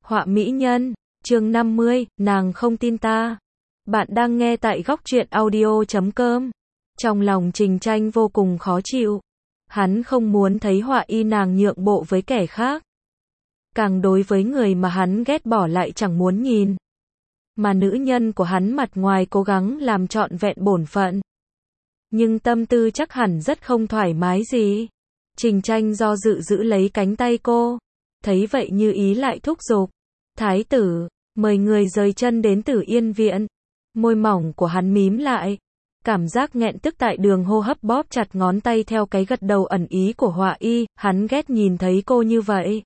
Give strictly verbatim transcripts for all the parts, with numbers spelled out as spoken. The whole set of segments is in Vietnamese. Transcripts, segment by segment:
Họa mỹ nhân, chương năm mươi, nàng không tin ta. Bạn đang nghe tại góc truyện audio chấm com. Trong lòng Trình Tranh vô cùng khó chịu. Hắn không muốn thấy Họa y nàng nhượng bộ với kẻ khác. Càng đối với người mà hắn ghét bỏ lại chẳng muốn nhìn. Mà nữ nhân của hắn mặt ngoài cố gắng làm trọn vẹn bổn phận. Nhưng tâm tư chắc hẳn rất không thoải mái gì. Trình Tranh do dự giữ lấy cánh tay cô. Thấy vậy như ý lại thúc giục. Thái tử, mời người rời chân đến Tử Yên Viện. Môi mỏng của hắn mím lại. Cảm giác nghẹn tức tại đường hô hấp bóp chặt ngón tay theo cái gật đầu ẩn ý của Họa y, hắn ghét nhìn thấy cô như vậy.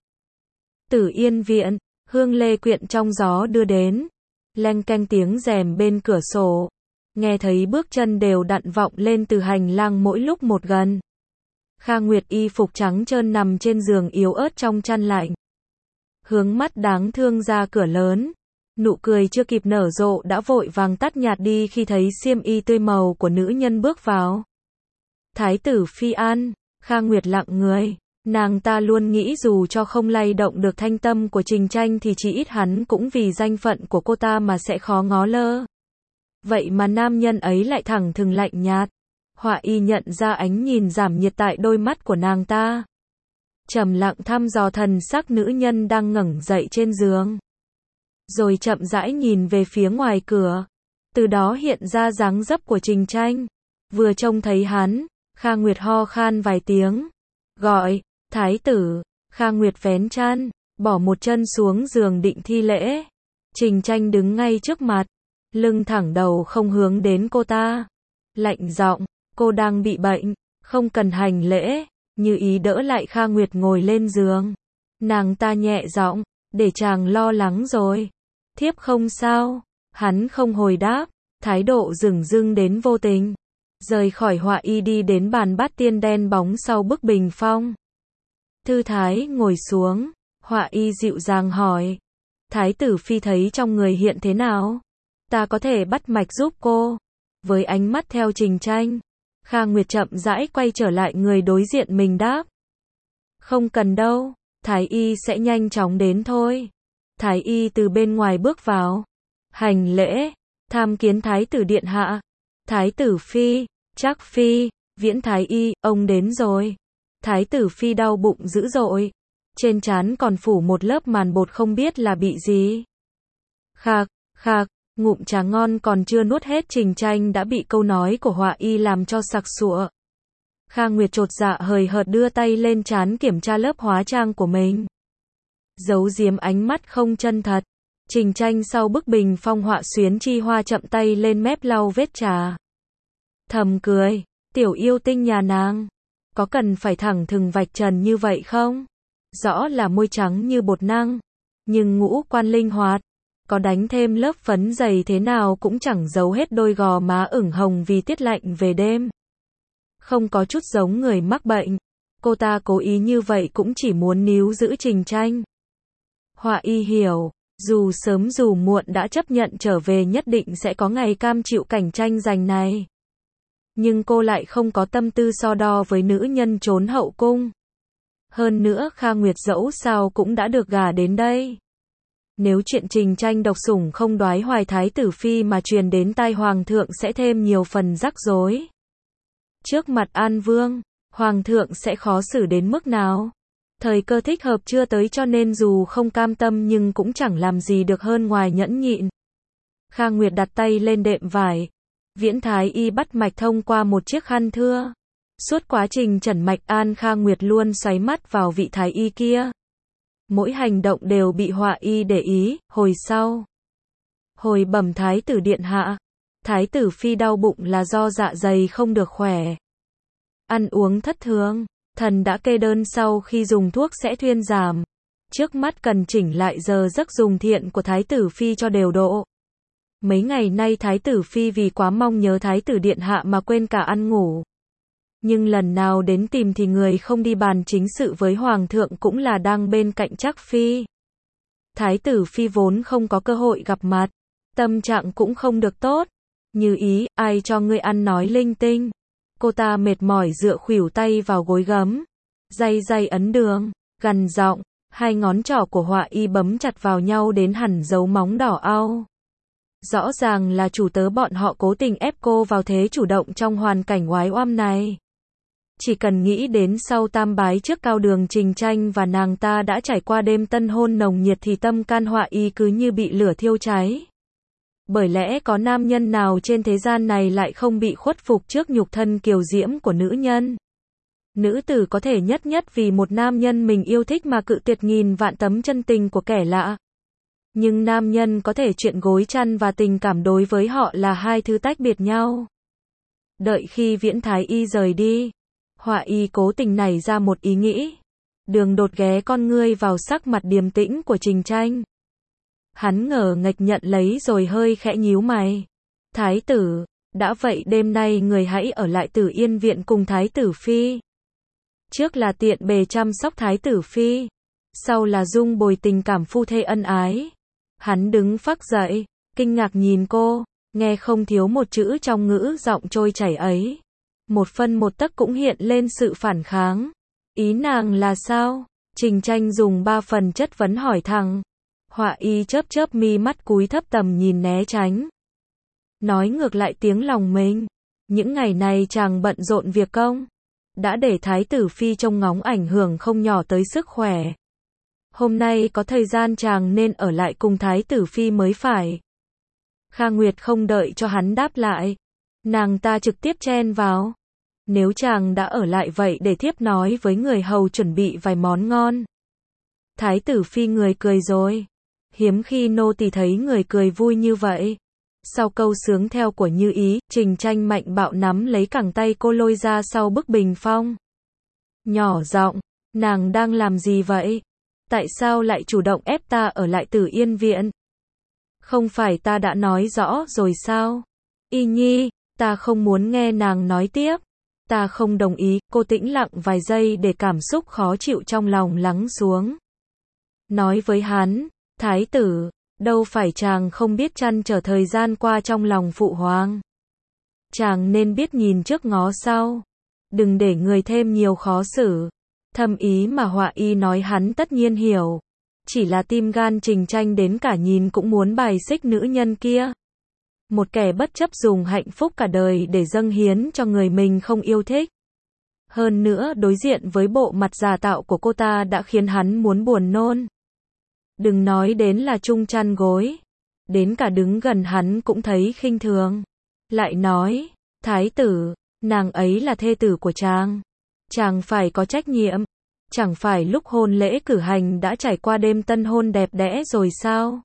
Tử Yên Viện, hương lê quyện trong gió đưa đến. Leng keng tiếng rèm bên cửa sổ. Nghe thấy bước chân đều đặn vọng lên từ hành lang mỗi lúc một gần. Kha Nguyệt y phục trắng trơn nằm trên giường yếu ớt trong chăn lạnh. Hướng mắt đáng thương ra cửa lớn. Nụ cười chưa kịp nở rộ đã vội vàng tắt nhạt đi khi thấy xiêm y tươi màu của nữ nhân bước vào. Thái tử Phi An, Kha Nguyệt lặng người. Nàng ta luôn nghĩ dù cho không lay động được thanh tâm của Trình Tranh thì chỉ ít hắn cũng vì danh phận của cô ta mà sẽ khó ngó lơ. Vậy mà nam nhân ấy lại thẳng thừng lạnh nhạt. Họa y nhận ra ánh nhìn giảm nhiệt tại đôi mắt của nàng ta. Trầm lặng thăm dò thần sắc nữ nhân đang ngẩng dậy trên giường. Rồi chậm rãi nhìn về phía ngoài cửa. Từ đó hiện ra dáng dấp của Trình Tranh. Vừa trông thấy hắn, Kha Nguyệt ho khan vài tiếng. Gọi, thái tử. Kha Nguyệt vén chăn, bỏ một chân xuống giường định thi lễ. Trình Tranh đứng ngay trước mặt. Lưng thẳng đầu không hướng đến cô ta. Lạnh giọng, cô đang bị bệnh, không cần hành lễ. Như ý đỡ lại Kha Nguyệt ngồi lên giường. Nàng ta nhẹ giọng, để chàng lo lắng rồi. Thiếp không sao. Hắn không hồi đáp, thái độ dửng dưng đến vô tình. Rời khỏi Họa y đi đến bàn bát tiên đen bóng sau bức bình phong. Thư thái ngồi xuống, Họa y dịu dàng hỏi. Thái tử Phi thấy trong người hiện thế nào? Ta có thể bắt mạch giúp cô. Với ánh mắt theo Trình Tranh, Kha Nguyệt chậm rãi quay trở lại người đối diện mình đáp. Không cần đâu, Thái y sẽ nhanh chóng đến thôi. Thái y từ bên ngoài bước vào. Hành lễ, tham kiến Thái tử điện hạ. Thái tử Phi, Trác Phi, Viễn Thái y, ông đến rồi. Thái tử Phi đau bụng dữ dội. Trên trán còn phủ một lớp màn bột không biết là bị gì. Khạc, khạc. Ngụm trà ngon còn chưa nuốt hết Trình Tranh đã bị câu nói của Họa y làm cho sặc sụa. Kha Nguyệt chột dạ hời hợt đưa tay lên trán kiểm tra lớp hóa trang của mình. Giấu giếm ánh mắt không chân thật. Trình Tranh sau bức bình phong họa xuyến chi hoa chậm tay lên mép lau vết trà. Thầm cười, tiểu yêu tinh nhà nàng. Có cần phải thẳng thừng vạch trần như vậy không? Rõ là môi trắng như bột năng. Nhưng ngũ quan linh hoạt. Có đánh thêm lớp phấn dày thế nào cũng chẳng giấu hết đôi gò má ửng hồng vì tiết lạnh về đêm. Không có chút giống người mắc bệnh. Cô ta cố ý như vậy cũng chỉ muốn níu giữ Trình Tranh. Họa y hiểu, dù sớm dù muộn đã chấp nhận trở về nhất định sẽ có ngày cam chịu cảnh tranh giành này. Nhưng cô lại không có tâm tư so đo với nữ nhân trốn hậu cung. Hơn nữa Kha Nguyệt dẫu sao cũng đã được gả đến đây. Nếu chuyện Trình Tranh độc sủng không đoái hoài Thái tử Phi mà truyền đến tai Hoàng thượng sẽ thêm nhiều phần rắc rối. Trước mặt An Vương, Hoàng thượng sẽ khó xử đến mức nào? Thời cơ thích hợp chưa tới cho nên dù không cam tâm nhưng cũng chẳng làm gì được hơn ngoài nhẫn nhịn. Kha Nguyệt đặt tay lên đệm vải. Viễn Thái y bắt mạch thông qua một chiếc khăn thưa. Suốt quá trình chẩn mạch An Kha Nguyệt luôn xoáy mắt vào vị Thái y kia. Mỗi hành động đều bị Họa y để ý. Hồi sau, hồi bẩm Thái tử điện hạ, Thái tử Phi đau bụng là do dạ dày không được khỏe. Ăn uống thất thường, thần đã kê đơn sau khi dùng thuốc sẽ thuyên giảm. Trước mắt cần chỉnh lại giờ giấc dùng thiện của Thái tử Phi cho đều độ. Mấy ngày nay Thái tử Phi vì quá mong nhớ Thái tử điện hạ mà quên cả ăn ngủ. Nhưng lần nào đến tìm thì người không đi bàn chính sự với Hoàng thượng cũng là đang bên cạnh Trác Phi. Thái tử Phi vốn không có cơ hội gặp mặt. Tâm trạng cũng không được tốt. Như ý, ai cho ngươi ăn nói linh tinh. Cô ta mệt mỏi dựa khuỷu tay vào gối gấm. Day day ấn đường, gằn giọng, Hai ngón trỏ của Họa Y bấm chặt vào nhau đến hẳn dấu móng đỏ au. Rõ ràng là chủ tớ bọn họ cố tình ép cô vào thế chủ động trong hoàn cảnh oái oăm này. Chỉ cần nghĩ đến sau tam bái trước Cao Đường Trình Tranh và nàng ta đã trải qua đêm tân hôn nồng nhiệt thì tâm can Họa Y cứ như bị lửa thiêu cháy. Bởi lẽ có nam nhân nào trên thế gian này lại không bị khuất phục trước nhục thân kiều diễm của nữ nhân. Nữ tử có thể nhất nhất vì một nam nhân mình yêu thích mà cự tuyệt nghìn vạn tấm chân tình của kẻ lạ. Nhưng nam nhân có thể chuyện gối chăn và tình cảm đối với họ là hai thứ tách biệt nhau. Đợi khi Viễn Thái Y rời đi, Họa Y cố tình nảy ra một ý nghĩ. Đường Đột ghé con ngươi vào sắc mặt điềm tĩnh của Trình Tranh. Hắn ngờ nghệch nhận lấy rồi hơi khẽ nhíu mày. Thái tử, đã vậy đêm nay người hãy ở lại Tử Yên viện cùng Thái tử Phi. Trước là tiện bề chăm sóc Thái tử Phi, sau là dung bồi tình cảm phu thê ân ái. Hắn đứng phác dậy, kinh ngạc nhìn cô, nghe không thiếu một chữ trong ngữ giọng trôi chảy ấy. Một phân một tấc cũng hiện lên sự phản kháng. Ý nàng là sao? Trình Tranh dùng ba phần chất vấn hỏi thẳng. Họa Y chớp chớp mi mắt cúi thấp tầm nhìn né tránh. Nói ngược lại tiếng lòng mình. Những ngày này chàng bận rộn việc công. Đã để Thái tử Phi trông ngóng ảnh hưởng không nhỏ tới sức khỏe. Hôm nay có thời gian chàng nên ở lại cùng Thái tử Phi mới phải. Kha Nguyệt không đợi cho hắn đáp lại. Nàng ta trực tiếp chen vào. Nếu chàng đã ở lại vậy để thiếp nói với người hầu chuẩn bị vài món ngon. Thái tử Phi người cười rồi. Hiếm khi nô tỳ thấy người cười vui như vậy. Sau câu sướng theo của Như Ý, Trình Tranh mạnh bạo nắm lấy cẳng tay cô lôi ra sau bức bình phong. Nhỏ giọng, nàng đang làm gì vậy? Tại sao lại chủ động ép ta ở lại Tử Yên viện? Không phải ta đã nói rõ rồi sao? Y Nhi, ta không muốn nghe nàng nói tiếp. Ta không đồng ý. Cô tĩnh lặng vài giây để cảm xúc khó chịu trong lòng lắng xuống. Nói với hắn, Thái tử, đâu phải chàng không biết trăn trở thời gian qua trong lòng phụ hoàng. Chàng nên biết nhìn trước ngó sau. Đừng để người thêm nhiều khó xử. Thâm ý mà Họa Y nói hắn tất nhiên hiểu. Chỉ là tim gan Trình Tranh đến cả nhìn cũng muốn bài xích nữ nhân kia. Một kẻ bất chấp dùng hạnh phúc cả đời để dâng hiến cho người mình không yêu thích. Hơn nữa đối diện với bộ mặt giả tạo của cô ta đã khiến hắn muốn buồn nôn. Đừng nói đến là chung chăn gối. Đến cả đứng gần hắn cũng thấy khinh thường. Lại nói, Thái tử, nàng ấy là thê tử của chàng. Chàng phải có trách nhiệm. Chẳng phải lúc hôn lễ cử hành đã trải qua đêm tân hôn đẹp đẽ rồi sao?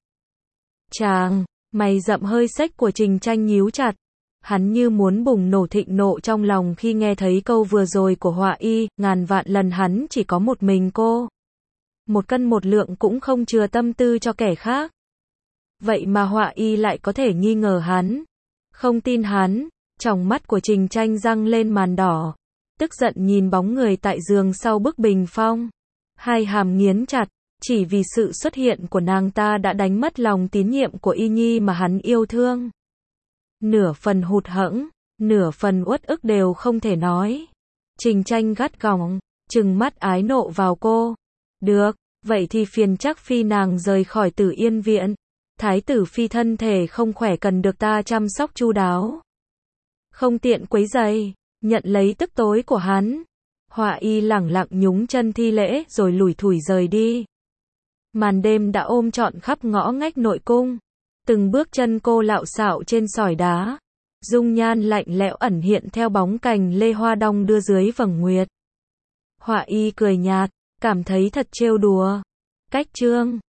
Chàng, mày rậm hơi xếch của Trình Tranh nhíu chặt. Hắn như muốn bùng nổ thịnh nộ trong lòng khi nghe thấy câu vừa rồi của Họa Y, ngàn vạn lần hắn chỉ có một mình cô. Một cân một lượng cũng không chừa tâm tư cho kẻ khác. Vậy mà Họa Y lại có thể nghi ngờ hắn. Không tin hắn, tròng mắt của Trình Tranh răng lên màn đỏ. Tức giận nhìn bóng người tại giường sau bức bình phong. Hai hàm nghiến chặt, chỉ vì sự xuất hiện của nàng ta đã đánh mất lòng tín nhiệm của Y Nhi mà hắn yêu thương. Nửa phần hụt hẫng, nửa phần uất ức đều không thể nói. Trình Tranh gắt gỏng, trừng mắt ái nộ vào cô. Được, vậy thì phiền chắc Phi nàng rời khỏi Tử Yên viện. Thái tử Phi thân thể không khỏe cần được ta chăm sóc chu đáo. Không tiện quấy rầy, nhận lấy tức tối của hắn. Họa Y lẳng lặng nhúng chân thi lễ rồi lủi thủi rời đi. Màn đêm đã ôm trọn khắp ngõ ngách nội cung. Từng bước chân cô lạo xạo trên sỏi đá. Dung nhan lạnh lẽo ẩn hiện theo bóng cành lê hoa đong đưa dưới vầng nguyệt. Họa Y cười nhạt, cảm thấy thật trêu đùa. Cách chương